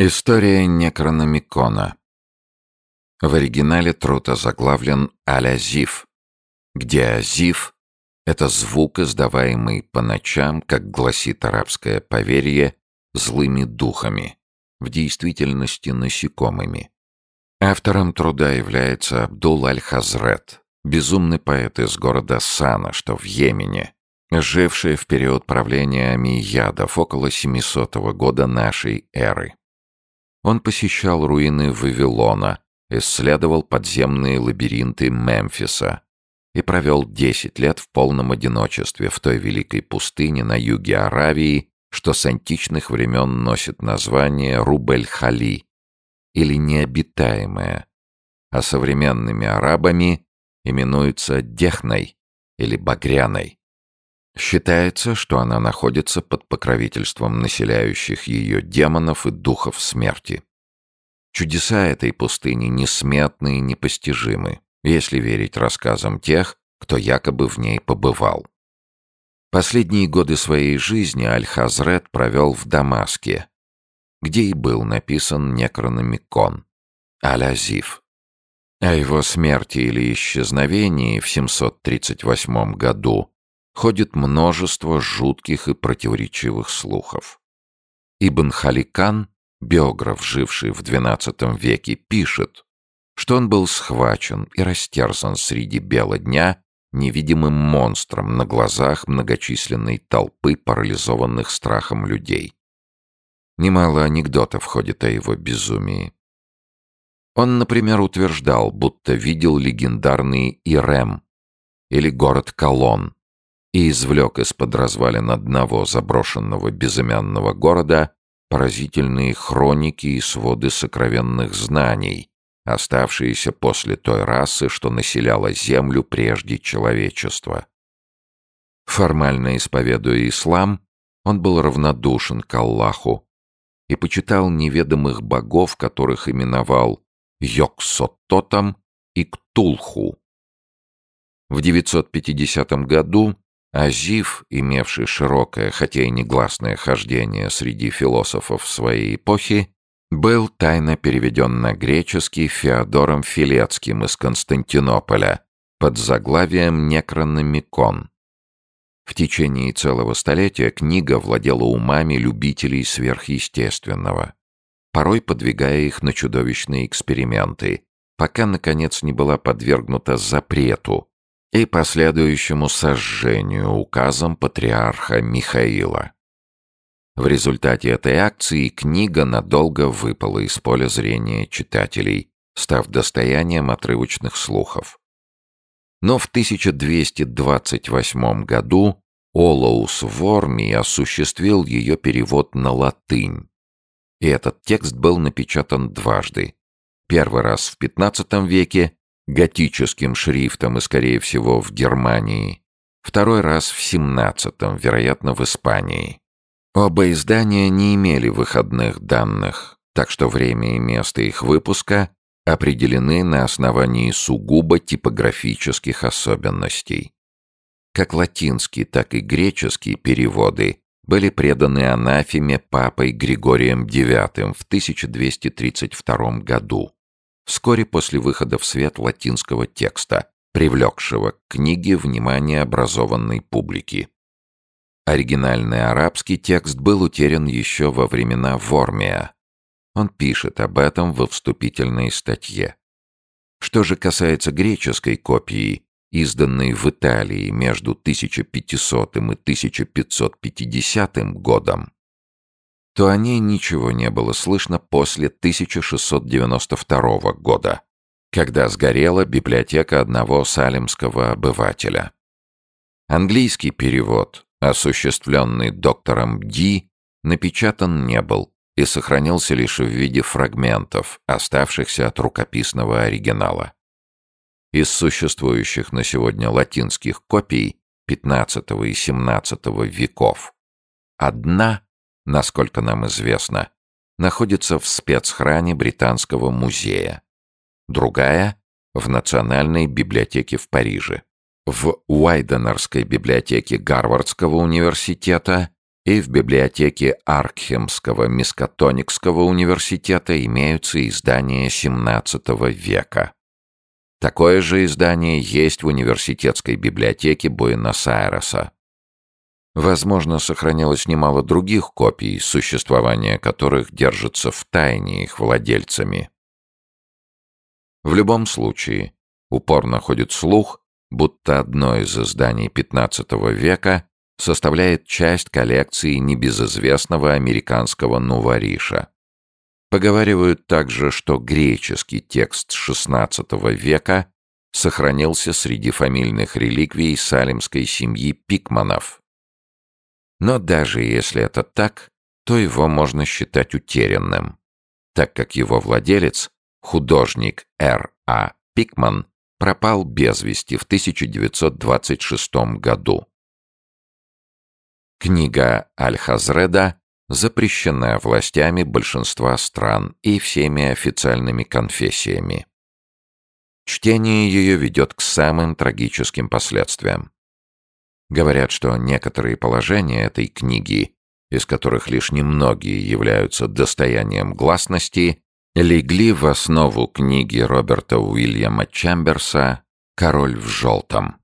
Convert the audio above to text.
История Некрономикона. В оригинале труд озаглавлен «Аль-Азиф», где азиф — это звук, издаваемый по ночам, как гласит арабское поверье, злыми духами, в действительности насекомыми. Автором труда является Абдул Аль-Хазрет, безумный поэт из города Сана, что в Йемене, живший в период правления Амийядов около 700 года нашей эры. Он посещал руины Вавилона, исследовал подземные лабиринты Мемфиса и провел 10 лет в полном одиночестве в той великой пустыне на юге Аравии, что с античных времен носит название Руб-эль-Хали, или необитаемая, а современными арабами именуется Дехной или Багряной. Считается, что она находится под покровительством населяющих ее демонов и духов смерти. Чудеса этой пустыни несметны и непостижимы, если верить рассказам тех, кто якобы в ней побывал. Последние годы своей жизни Аль-Хазрет провел в Дамаске, где и был написан Некрономикон, Аль-Азиф. О его смерти или исчезновении в 738 году ходит множество жутких и противоречивых слухов. Ибн Халикан, биограф, живший в XII веке, пишет, что он был схвачен и растерзан среди бела дня невидимым монстром на глазах многочисленной толпы парализованных страхом людей. Немало анекдотов ходит о его безумии. Он, например, утверждал, будто видел легендарный Ирем или город Колон, и извлек из-под развалин одного заброшенного безымянного города поразительные хроники и своды сокровенных знаний, оставшиеся после той расы, что населяла землю прежде человечества. Формально исповедуя ислам, он был равнодушен к Аллаху и почитал неведомых богов, которых именовал Йог-Соттотом и Ктулху. В 950 году Азиф, имевший широкое, хотя и негласное хождение среди философов своей эпохи, был тайно переведен на греческий Феодором Филецким из Константинополя под заглавием «Некрономикон». В течение целого столетия книга владела умами любителей сверхъестественного, порой подвигая их на чудовищные эксперименты, пока, наконец, не была подвергнута запрету и последующему сожжению указом патриарха Михаила. В результате этой акции книга надолго выпала из поля зрения читателей, став достоянием отрывочных слухов. Но в 1228 году Олоус Вормий осуществил ее перевод на латынь, и этот текст был напечатан дважды. Первый раз в XV веке готическим шрифтом и, скорее всего, в Германии, второй раз в XVII, вероятно, в Испании. Оба издания не имели выходных данных, так что время и место их выпуска определены на основании сугубо типографических особенностей. Как латинский, так и греческий переводы были преданы анафеме папой Григорием IX в 1232 году, вскоре после выхода в свет латинского текста, привлекшего к книге внимание образованной публики. Оригинальный арабский текст был утерян еще во времена Вормия. Он пишет об этом во вступительной статье. Что же касается греческой копии, изданной в Италии между 1500 и 1550 годом, то о ней ничего не было слышно после 1692 года, когда сгорела библиотека одного салемского обывателя. Английский перевод, осуществленный доктором Ди, напечатан не был и сохранился лишь в виде фрагментов, оставшихся от рукописного оригинала. Из существующих на сегодня латинских копий XV и XVII веков одна, насколько нам известно, находится в спецхране Британского музея, другая — в Национальной библиотеке в Париже. В Уайденерской библиотеке Гарвардского университета и в библиотеке Аркхемского Мискатоникского университета имеются издания XVII века. Такое же издание есть в университетской библиотеке Буэнос-Айреса. Возможно, сохранилось немало других копий, существование которых держится в тайне их владельцами. В любом случае, упорно ходит слух, будто одно из изданий XV века составляет часть коллекции небезызвестного американского нувариша. Поговаривают также, что греческий текст XVI века сохранился среди фамильных реликвий салемской семьи Пикманов. Но даже если это так, то его можно считать утерянным, так как его владелец, художник Р.А. Пикман, пропал без вести в 1926 году. Книга Аль-Хазреда запрещена властями большинства стран и всеми официальными конфессиями. Чтение ее ведет к самым трагическим последствиям. Говорят, что некоторые положения этой книги, из которых лишь немногие являются достоянием гласности, легли в основу книги Роберта Уильяма Чамберса «Король в желтом».